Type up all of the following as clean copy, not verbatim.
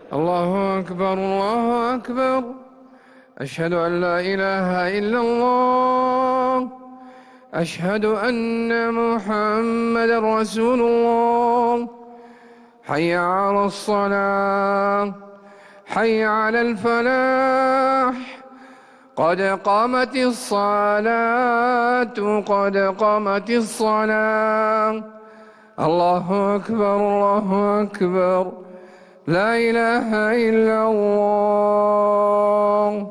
الله أكبر الله أكبر. أشهد أن لا إله إلا الله. أشهد أن محمدا رسول الله. حي على الصلاة، حي على الفلاح، قد قامت الصلاة، قد قامت الصلاة. الله أكبر الله أكبر. لا إله إلا الله.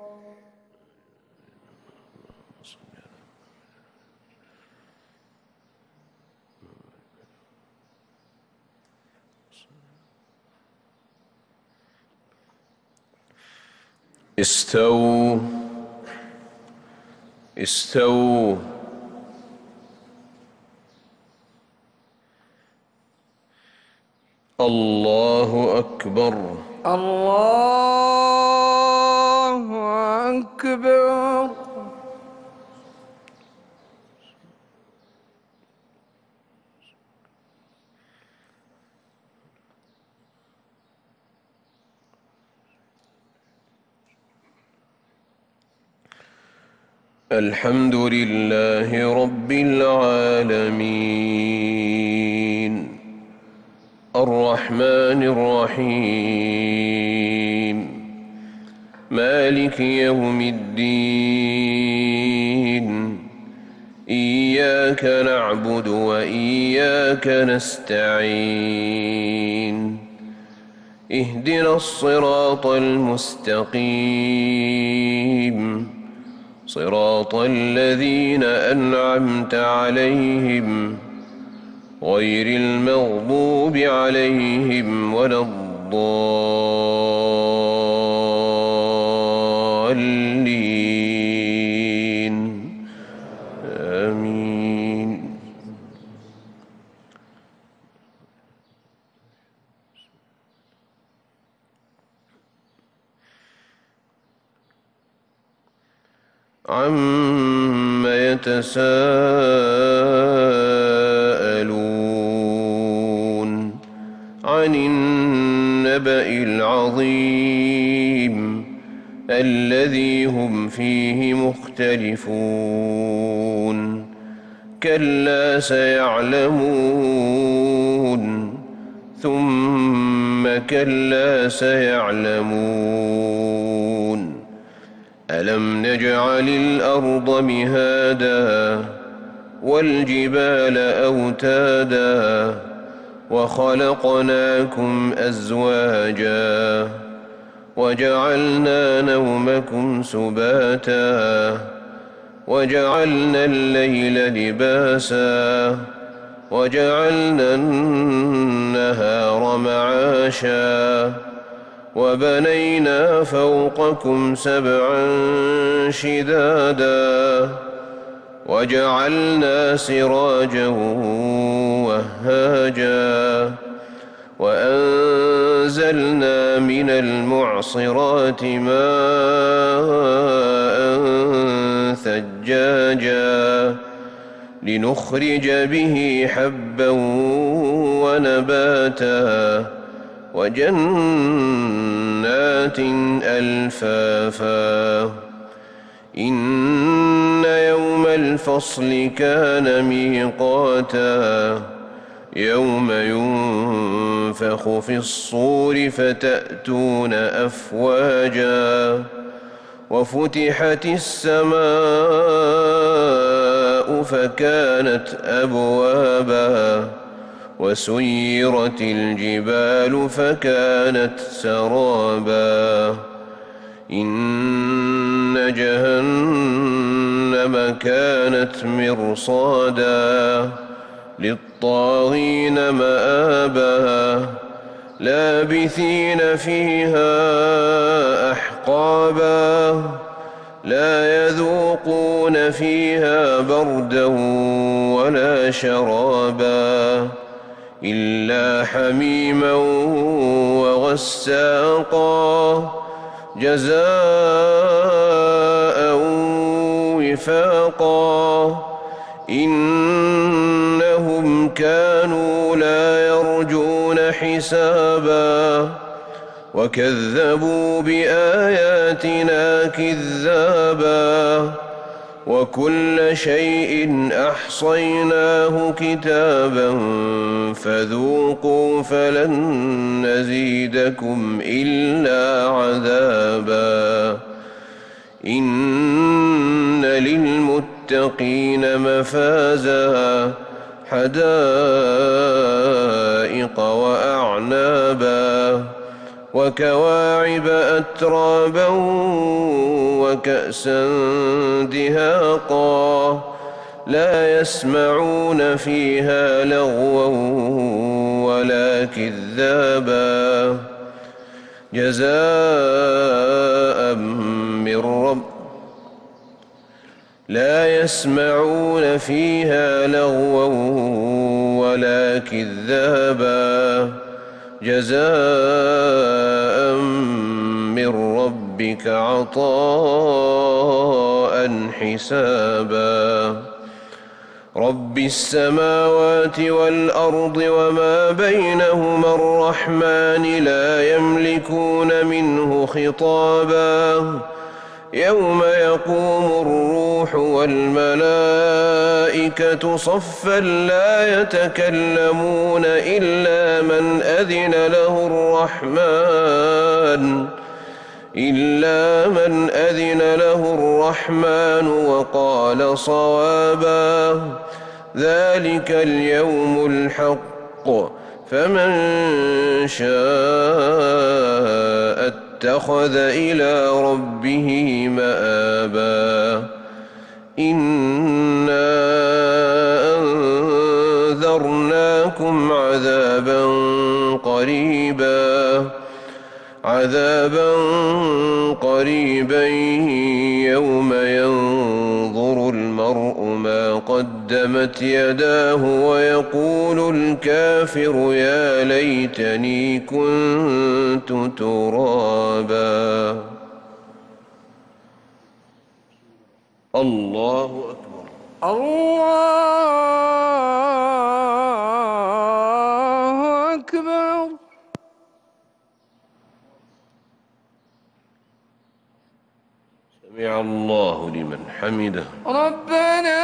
استووا استووا. الله أكبر الله أكبر. الحمد لله رب العالمين الرحمن الرحيم مالك يوم الدين إياك نعبد وإياك نستعين اهدنا الصراط المستقيم صراط الذين أنعمت عليهم غير المغضوب عليهم ولا الضالين آمين. عم يتساءلون عن النبأ العظيم الذي هم فيه مختلفون كلا سيعلمون ثم كلا سيعلمون ألم نجعل الأرض مهادا والجبال أوتادا وخلقناكم أزواجا وجعلنا نومكم سباتا وجعلنا الليل لباسا وجعلنا النهار معاشا وبنينا فوقكم سبعا شدادا وجعلنا سراجا وهاجا وأنزلنا من المعصرات ماء ثجاجا لنخرج به حبا ونباتا وجنات ألفافا إن يوم الفصل كان ميقاتا يوم ينفخ في الصور فتأتون أفواجا وفتحت السماء فكانت أبوابا وسيرت الجبال فكانت سرابا إن جهنم كانت مرصادا للطاغين مآبا لابثين فيها أحقابا لا يذوقون فيها بردا ولا شرابا إلا حميما وغساقا جزاء وفاقا إنهم كانوا لا يرجون حسابا وكذبوا بآياتنا كذابا وكل شيء أحصيناه كتابا فذوقوا فلن نزيدكم إلا عذابا إن للمتقين مفازا حدائق وأعنابا وكواعب أترابا وكأسا دهاقا لا يسمعون فيها لغوا ولا كذابا جزاء من رب لا يسمعون فيها لغوا ولا كذابا جزاء من ربك عطاء حسابا رب السماوات والأرض وما بينهما الرحمن لا يملكون منه خطابا يوم يقوم الروح والملائكة صفا لا يتكلمون إلا من أذن له الرحمن وقال صوابا ذلك اليوم الحق فمن شاء اتخذ إلى ربه مآبا إنا أنذرناكم عذابا قريبا يوم ينظر المرء ما قدمت يداه ويقول الكافر يا ليتني كنت ترابا الله أكبر الله أكبر سمع الله لمن حمده ربنا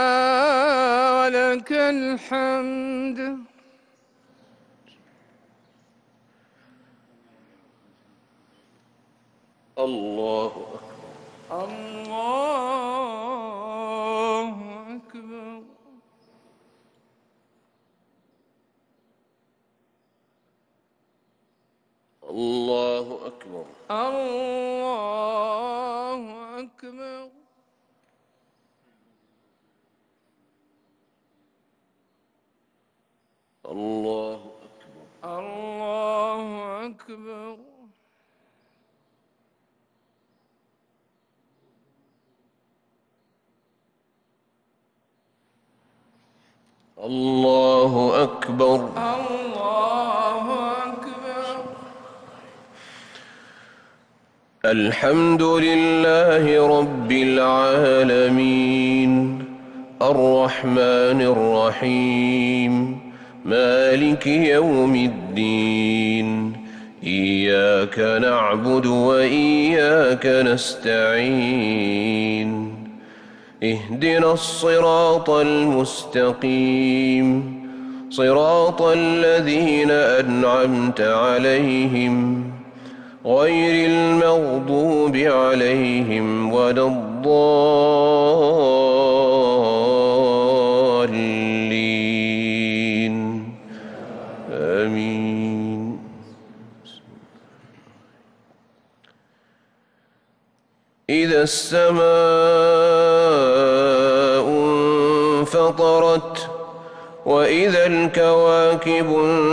ولك الحمد الله أكبر الله أكبر الله أكبر الله أكبر الله أكبر الله أكبر الله أكبر الله أكبر الحمد لله رب العالمين الرحمن الرحيم مالك يوم الدين إياك نعبد وإياك نستعين اهدنا الصراط المستقيم صراط الذين أنعمت عليهم غير المغضوب عليهم ولا الضالين آمين إذا السماء انفطرت وإذا الكواكب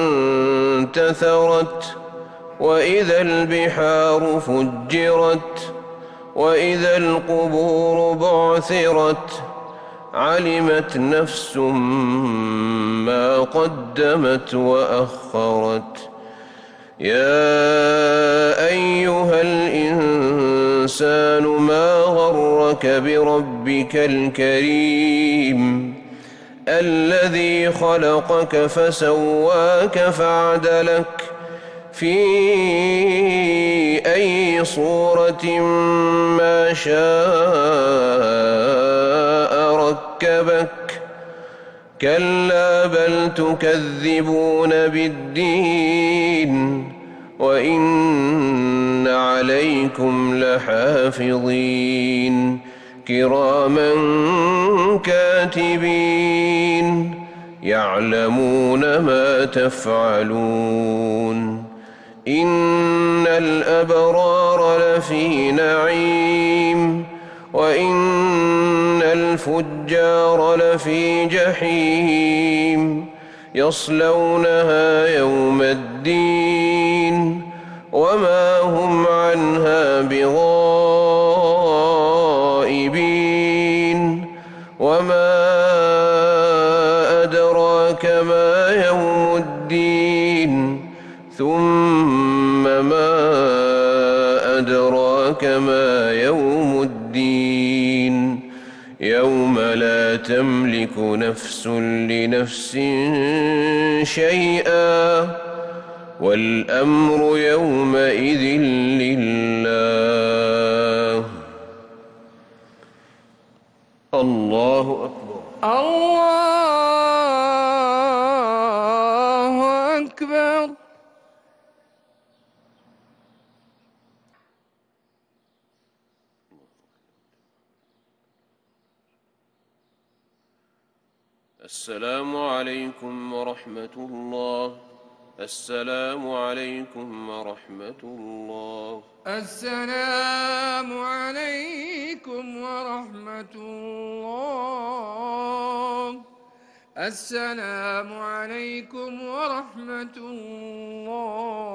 انتثرت وإذا البحار فجرت وإذا القبور بعثرت علمت نفس ما قدمت وأخرت يا أيها الإنسان ما غرك بربك الكريم الذي خلقك فسواك فعدلك في أي صورة ما شاء ركبك كلا بل تكذبون بالدين وإن عليكم لحافظين كراما كاتبين يعلمون ما تفعلون إن الأبرار لفي نعيم وإن الفجار لفي جحيم يصلونها يوم الدين وما هم عنها بغائبين وما أدراك ما يوم الدين ثم ما أدراك ما يوم الدين يوم لا تملك نفس لنفس شيئا والأمر يومئذ لله. الله أكبر. الله أكبر. السلام عليكم ورحمة الله. السلام عليكم ورحمة الله. السلام عليكم ورحمة الله. السلام عليكم ورحمة الله.